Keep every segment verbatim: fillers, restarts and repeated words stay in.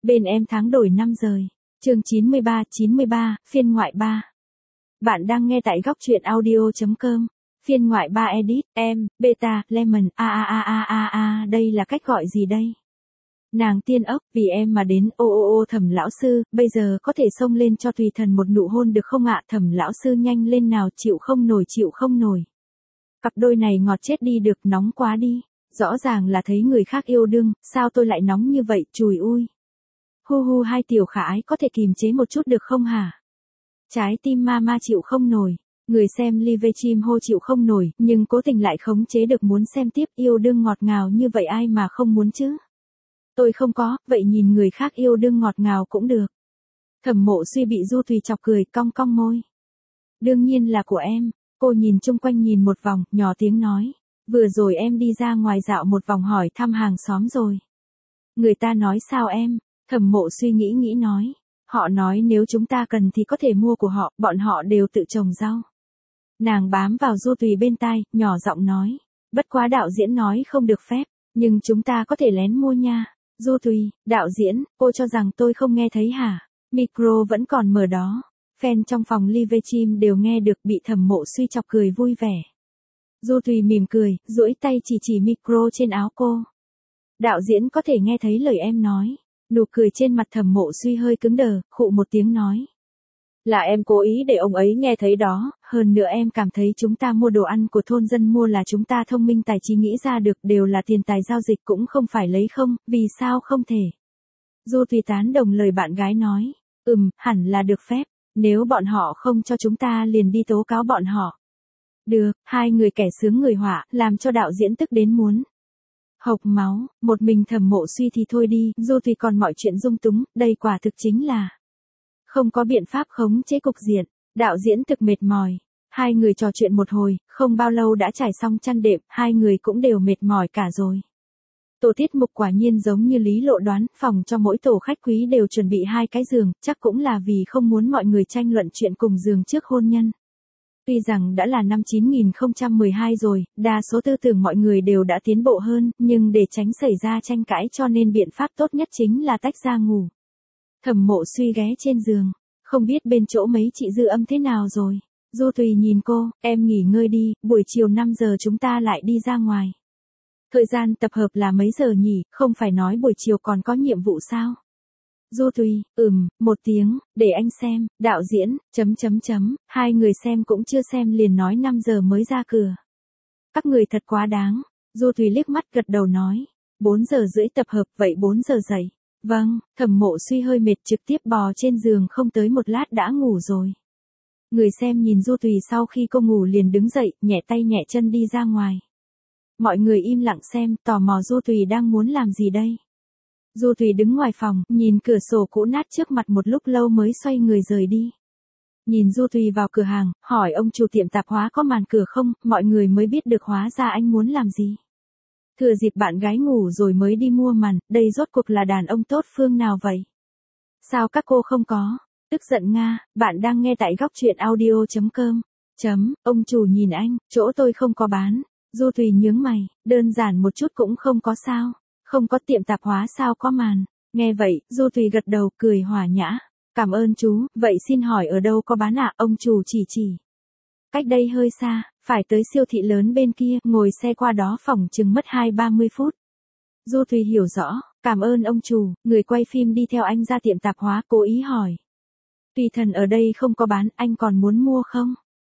Bên em tháng đổi năm rời. Chương chín mươi ba, chín mươi ba, phiên ngoại ba. Bạn đang nghe tại góc truyện audio chấm com. Phiên ngoại ba edit, em, beta, lemon, a a a a a a, đây là cách gọi gì đây? Nàng tiên ốc, vì em mà đến, ô ô ô Thẩm lão sư, bây giờ có thể xông lên cho tùy thần một nụ hôn được không ạ? Thẩm lão sư nhanh lên nào, chịu không nổi chịu không nổi. Cặp đôi này ngọt chết đi được, nóng quá đi. Rõ ràng là thấy người khác yêu đương, sao tôi lại nóng như vậy, chùi ui. Hu hu hai tiểu khả ái có thể kìm chế một chút được không hả? Trái tim ma ma chịu không nổi, người xem live stream hô chịu không nổi, nhưng cố tình lại khống chế được muốn xem tiếp, yêu đương ngọt ngào như vậy ai mà không muốn chứ? Tôi không có, vậy nhìn người khác yêu đương ngọt ngào cũng được. Thẩm Mộ Suy bị Du Thùy chọc cười, cong cong môi. Đương nhiên là của em, cô nhìn chung quanh nhìn một vòng, nhỏ tiếng nói. Vừa rồi em đi ra ngoài dạo một vòng hỏi thăm hàng xóm rồi. Người ta nói sao em? Thẩm Mộ Suy nghĩ nghĩ nói. Họ nói nếu chúng ta cần thì có thể mua của họ, bọn họ đều tự trồng rau. Nàng bám vào Du Thùy bên tai, nhỏ giọng nói. Bất quá đạo diễn nói không được phép, nhưng chúng ta có thể lén mua nha. Du Thùy, đạo diễn, cô cho rằng tôi không nghe thấy hả? Micro vẫn còn mở đó. Fan trong phòng live stream đều nghe được, bị Thẩm Mộ Suy chọc cười vui vẻ. Du Thùy mỉm cười, duỗi tay chỉ chỉ micro trên áo cô. Đạo diễn có thể nghe thấy lời em nói. Nụ cười trên mặt Thẩm Mộ Suy hơi cứng đờ, khụ một tiếng nói. Là em cố ý để ông ấy nghe thấy đó, hơn nữa em cảm thấy chúng ta mua đồ ăn của thôn dân mua là chúng ta thông minh tài trí nghĩ ra được, đều là tiền tài giao dịch cũng không phải lấy không, vì sao không thể. Du Thùy tán đồng lời bạn gái nói. Ừm, hẳn là được phép, nếu bọn họ không cho chúng ta liền đi tố cáo bọn họ. Được, hai người kẻ sướng người họa, làm cho đạo diễn tức đến muốn hộc máu, một mình Thẩm Mộ Suy thì thôi đi, Du Thùy còn mọi chuyện dung túng, đây quả thực chính là không có biện pháp khống chế cục diện, đạo diễn thực mệt mỏi. Hai người trò chuyện một hồi, không bao lâu đã trải xong chăn đệm, hai người cũng đều mệt mỏi cả rồi. Tổ tiết mục quả nhiên giống như Lý Lộ đoán, phòng cho mỗi tổ khách quý đều chuẩn bị hai cái giường, chắc cũng là vì không muốn mọi người tranh luận chuyện cùng giường trước hôn nhân. Tuy rằng đã là năm chín nghìn không trăm mười hai rồi, đa số tư tưởng mọi người đều đã tiến bộ hơn, nhưng để tránh xảy ra tranh cãi cho nên biện pháp tốt nhất chính là tách ra ngủ. Thẩm Mộ Suy ghé trên giường, không biết bên chỗ mấy chị dư âm thế nào rồi. Du Thùy nhìn cô, em nghỉ ngơi đi, buổi chiều năm giờ chúng ta lại đi ra ngoài. Thời gian tập hợp là mấy giờ nhỉ, không phải nói buổi chiều còn có nhiệm vụ sao? Du Thùy, ừm, một tiếng, để anh xem, đạo diễn, chấm chấm chấm, hai người xem cũng chưa xem liền nói năm giờ mới ra cửa. Các người thật quá đáng, Du Thùy liếc mắt gật đầu nói, bốn giờ rưỡi tập hợp vậy bốn giờ dậy. Vâng, Thẩm Mộ Suy hơi mệt trực tiếp bò trên giường không tới một lát đã ngủ rồi. Người xem nhìn Du Thùy sau khi cô ngủ liền đứng dậy, nhẹ tay nhẹ chân đi ra ngoài. Mọi người im lặng xem, tò mò Du Thùy đang muốn làm gì đây. Du Thùy đứng ngoài phòng, nhìn cửa sổ cũ nát trước mặt một lúc lâu mới xoay người rời đi. Nhìn Du Thùy vào cửa hàng, hỏi ông chủ tiệm tạp hóa có màn cửa không, mọi người mới biết được hóa ra anh muốn làm gì. Thừa dịp bạn gái ngủ rồi mới đi mua màn, đây rốt cuộc là đàn ông tốt phương nào vậy? Sao các cô không có? Tức giận Nga, bạn đang nghe tại góc truyện audio chấm com. Chấm, ông chủ nhìn anh, chỗ tôi không có bán. Du Thùy nhướng mày, đơn giản một chút cũng không có sao. Không có tiệm tạp hóa sao có màn. Nghe vậy, Du Thùy gật đầu, cười hòa nhã. Cảm ơn chú, vậy xin hỏi ở đâu có bán ạ? Ông chủ chỉ chỉ. Cách đây hơi xa, phải tới siêu thị lớn bên kia, ngồi xe qua đó phỏng chừng mất hai ba mươi phút. Du Thùy hiểu rõ, cảm ơn ông chủ, người quay phim đi theo anh ra tiệm tạp hóa, cố ý hỏi. Tùy thần ở đây không có bán, anh còn muốn mua không?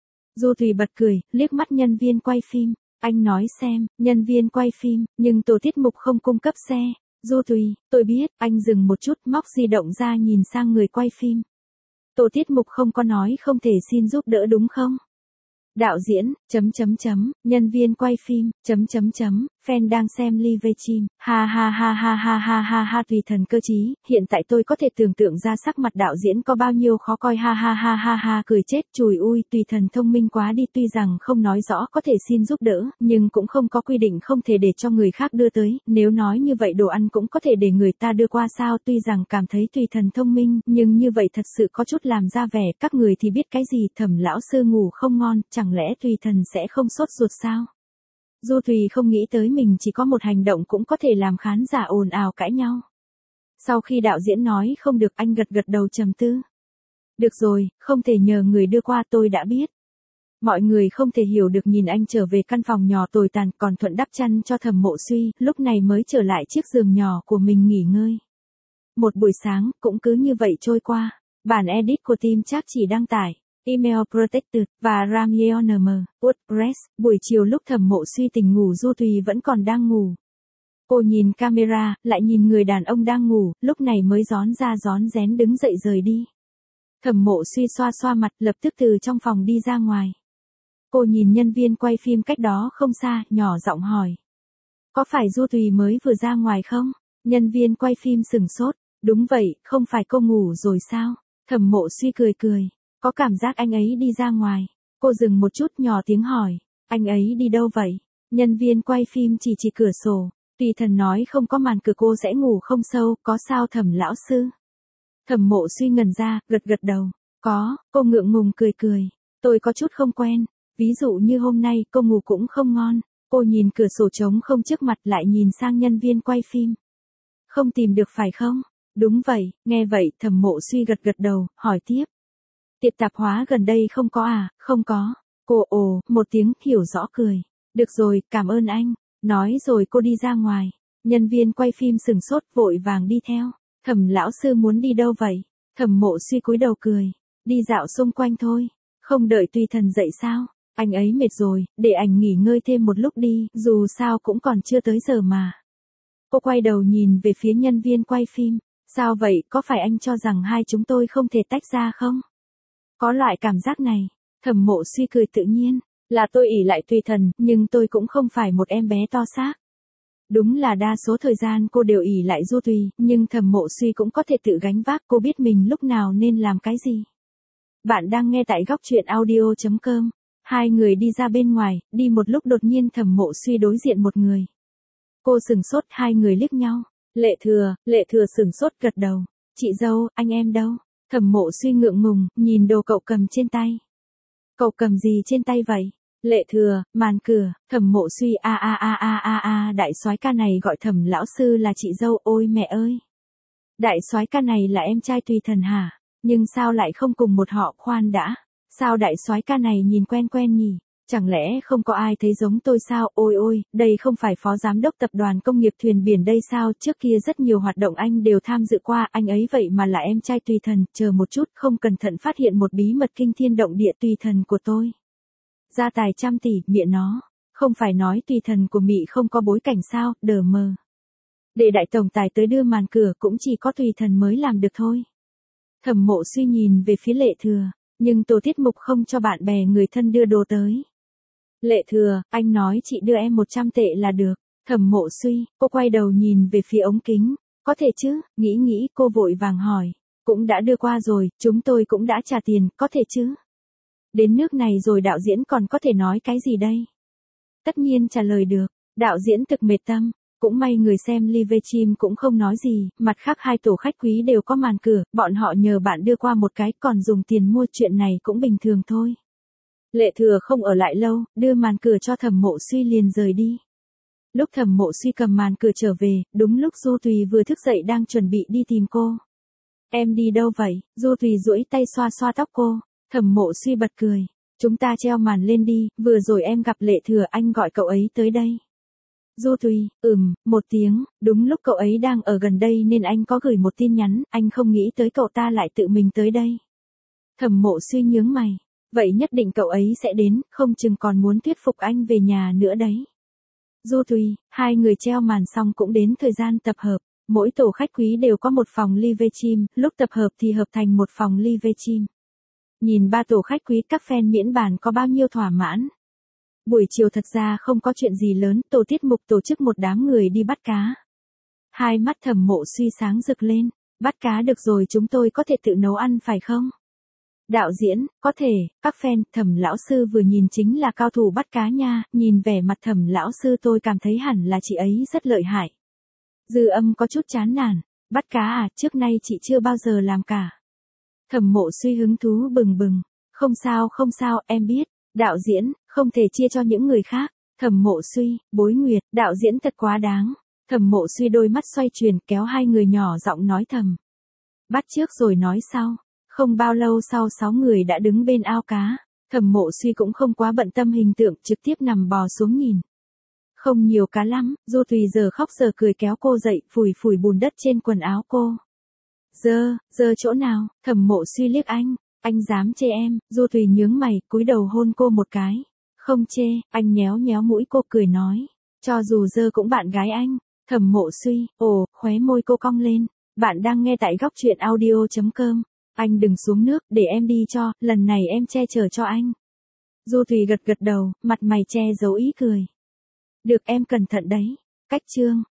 Du Thùy bật cười, liếc mắt nhân viên quay phim. Anh nói xem, nhân viên quay phim, nhưng tổ tiết mục không cung cấp xe. Du Thùy, tôi biết, anh dừng một chút, móc di động ra nhìn sang người quay phim. Tổ tiết mục không có nói không thể xin giúp đỡ đúng không? Đạo diễn, chấm chấm chấm, nhân viên quay phim, chấm chấm chấm, fan đang xem live stream, ha ha ha ha ha ha ha ha Tùy thần cơ trí, hiện tại tôi có thể tưởng tượng ra sắc mặt đạo diễn có bao nhiêu khó coi ha ha ha ha ha cười chết chùi ui Tùy thần thông minh quá đi tuy rằng không nói rõ có thể xin giúp đỡ, nhưng cũng không có quy định không thể để cho người khác đưa tới, nếu nói như vậy đồ ăn cũng có thể để người ta đưa qua sao tuy rằng cảm thấy Tùy thần thông minh, nhưng như vậy thật sự có chút làm ra vẻ, các người thì biết cái gì Thẩm lão sư ngủ không ngon, chẳng lẽ Tùy thần sẽ không sốt ruột sao? Du Thùy không nghĩ tới mình chỉ có một hành động cũng có thể làm khán giả ồn ào cãi nhau. Sau khi đạo diễn nói không được anh gật gật đầu trầm tư. Được rồi, không thể nhờ người đưa qua tôi đã biết. Mọi người không thể hiểu được nhìn anh trở về căn phòng nhỏ tồi tàn còn thuận đắp chăn cho Thẩm Mộ Suy, lúc này mới trở lại chiếc giường nhỏ của mình nghỉ ngơi. Một buổi sáng, cũng cứ như vậy trôi qua. Bản edit của team chắc chỉ đăng tải. Email Protected và Ramyeonm, WordPress. Buổi chiều lúc Thẩm Mộ Suy tỉnh ngủ Du Tùy vẫn còn đang ngủ. Cô nhìn camera, lại nhìn người đàn ông đang ngủ, lúc này mới rón ra rón rén đứng dậy rời đi. Thẩm Mộ Suy xoa xoa mặt, lập tức từ trong phòng đi ra ngoài. Cô nhìn nhân viên quay phim cách đó không xa, nhỏ giọng hỏi. Có phải Du Tùy mới vừa ra ngoài không? Nhân viên quay phim sửng sốt. Đúng vậy, không phải cô ngủ rồi sao? Thẩm Mộ Suy cười cười. Có cảm giác anh ấy đi ra ngoài. Cô dừng một chút nhỏ tiếng hỏi. Anh ấy đi đâu vậy? Nhân viên quay phim chỉ chỉ cửa sổ. Tùy Thần nói không có màn cửa cô sẽ ngủ không sâu, có sao Thẩm lão sư? Thẩm Mộ Suy ngẩn ra, gật gật đầu. Có, cô ngượng ngùng cười cười. Tôi có chút không quen. Ví dụ như hôm nay cô ngủ cũng không ngon. Cô nhìn cửa sổ trống không trước mặt lại nhìn sang nhân viên quay phim. Không tìm được phải không? Đúng vậy, nghe vậy Thẩm Mộ Suy gật gật đầu, hỏi tiếp. Tiệm tạp hóa gần đây không có à? Không có. Cô ồ, một tiếng hiểu rõ cười. Được rồi, cảm ơn anh. Nói rồi cô đi ra ngoài. Nhân viên quay phim sừng sốt vội vàng đi theo. Thẩm lão sư muốn đi đâu vậy? Thẩm Mộ Suy cúi đầu cười. Đi dạo xung quanh thôi. Không đợi Tùy Thần dậy sao? Anh ấy mệt rồi, để anh nghỉ ngơi thêm một lúc đi, dù sao cũng còn chưa tới giờ mà. Cô quay đầu nhìn về phía nhân viên quay phim. Sao vậy, có phải anh cho rằng hai chúng tôi không thể tách ra không? Có loại cảm giác này. Thẩm Mộ Suy cười tự nhiên. Là tôi ỷ lại Tùy Thần, nhưng tôi cũng không phải một em bé to xác. Đúng là đa số thời gian cô đều ỷ lại Du Tùy, nhưng Thẩm Mộ Suy cũng có thể tự gánh vác, cô biết mình lúc nào nên làm cái gì. Bạn đang nghe tại góc truyện audio chấm com. Hai người đi ra bên ngoài, đi một lúc đột nhiên Thẩm Mộ Suy đối diện một người. Cô sừng sốt, hai người liếc nhau. Lệ Thừa, Lệ Thừa sừng sốt gật đầu. Chị dâu, anh em đâu? Thẩm Mộ Suy ngượng ngùng, nhìn đồ cậu cầm trên tay. Cậu cầm gì trên tay vậy? Lệ Thừa, màn cửa. Thẩm Mộ Suy a a a a a a đại soái ca này gọi Thẩm lão sư là chị dâu, ôi mẹ ơi. Đại soái ca này là em trai Tùy Thần hả? Nhưng sao lại không cùng một họ, khoan đã. Sao đại soái ca này nhìn quen quen nhỉ? Chẳng lẽ không có ai thấy giống tôi sao? Ôi ôi, đây không phải phó giám đốc tập đoàn công nghiệp thuyền biển đây sao? Trước kia rất nhiều hoạt động anh đều tham dự qua, anh ấy vậy mà là em trai Tùy Thần. Chờ một chút, không cẩn thận phát hiện một bí mật kinh thiên động địa, Tùy Thần của tôi. Gia tài trăm tỷ, miệng nó. Không phải nói Tùy Thần của Mị không có bối cảnh sao, đờ mờ. Để đại tổng tài tới đưa màn cửa cũng chỉ có Tùy Thần mới làm được thôi. Thẩm Mộ Suy nhìn về phía Lệ Thừa. Nhưng tổ tiết mục không cho bạn bè người thân đưa đồ tới. Lệ Thừa, anh nói chị đưa em một trăm tệ là được. Thẩm Mộ Suy, cô quay đầu nhìn về phía ống kính. Có thể chứ, nghĩ nghĩ cô vội vàng hỏi. Cũng đã đưa qua rồi, chúng tôi cũng đã trả tiền, có thể chứ. Đến nước này rồi đạo diễn còn có thể nói cái gì đây? Tất nhiên trả lời được, đạo diễn thực mệt tâm. Cũng may người xem livestream cũng không nói gì, mặt khác hai tổ khách quý đều có màn cửa, bọn họ nhờ bạn đưa qua một cái, còn dùng tiền mua, chuyện này cũng bình thường thôi. Lệ Thừa không ở lại lâu, đưa màn cửa cho Thẩm Mộ Suy liền rời đi. Lúc Thẩm Mộ Suy cầm màn cửa trở về, đúng lúc Du Tùy vừa thức dậy đang chuẩn bị đi tìm cô. Em đi đâu vậy? Du Tùy duỗi tay xoa xoa tóc cô. Thẩm Mộ Suy bật cười. Chúng ta treo màn lên đi, vừa rồi em gặp Lệ Thừa, anh gọi cậu ấy tới đây. Du Tùy, ừm, một tiếng, đúng lúc cậu ấy đang ở gần đây nên anh có gửi một tin nhắn, anh không nghĩ tới cậu ta lại tự mình tới đây. Thẩm Mộ Suy nhướng mày, vậy nhất định cậu ấy sẽ đến, không chừng còn muốn thuyết phục anh về nhà nữa đấy. Du Tùy, hai người treo màn xong cũng đến thời gian tập hợp, mỗi tổ khách quý đều có một phòng livestream, lúc tập hợp thì hợp thành một phòng livestream. Nhìn ba tổ khách quý các fan miễn bàn có bao nhiêu thỏa mãn. Buổi chiều thật ra không có chuyện gì lớn, tổ tiết mục tổ chức một đám người đi bắt cá. Hai mắt Thẩm Mộ Suy sáng rực lên, bắt cá được rồi, chúng tôi có thể tự nấu ăn phải không? Đạo diễn, có thể, các fan, Thẩm lão sư vừa nhìn chính là cao thủ bắt cá nha, nhìn vẻ mặt Thẩm lão sư tôi cảm thấy hẳn là chị ấy rất lợi hại. Dư Âm có chút chán nản, bắt cá à, trước nay chị chưa bao giờ làm cả. Thẩm Mộ Suy hứng thú bừng bừng, không sao không sao, em biết. Đạo diễn, không thể chia cho những người khác. Thẩm Mộ Suy, Bối Nguyệt, đạo diễn thật quá đáng. Thẩm Mộ Suy đôi mắt xoay chuyển kéo hai người nhỏ giọng nói thầm. Bắt trước rồi nói sau. Không bao lâu sau sáu người đã đứng bên ao cá. Thẩm Mộ Suy cũng không quá bận tâm hình tượng, trực tiếp nằm bò xuống nhìn. Không nhiều cá lắm, Du Thùy giờ khóc giờ cười kéo cô dậy, phủi phủi bùn đất trên quần áo cô. Dơ, dơ chỗ nào? Thẩm Mộ Suy liếc anh, anh dám chê em? Du Thùy nhướng mày, cúi đầu hôn cô một cái. Không chê, anh nhéo nhéo mũi cô cười nói. Cho dù dơ cũng bạn gái anh. Thẩm Mộ Suy, ồ, khóe môi cô cong lên. Bạn đang nghe tại góc truyện audio chấm com. Anh đừng xuống nước, để em đi cho, lần này em che chở cho anh. Du Thùy gật gật đầu, mặt mày che giấu ý cười. Được, em cẩn thận đấy. Cách chương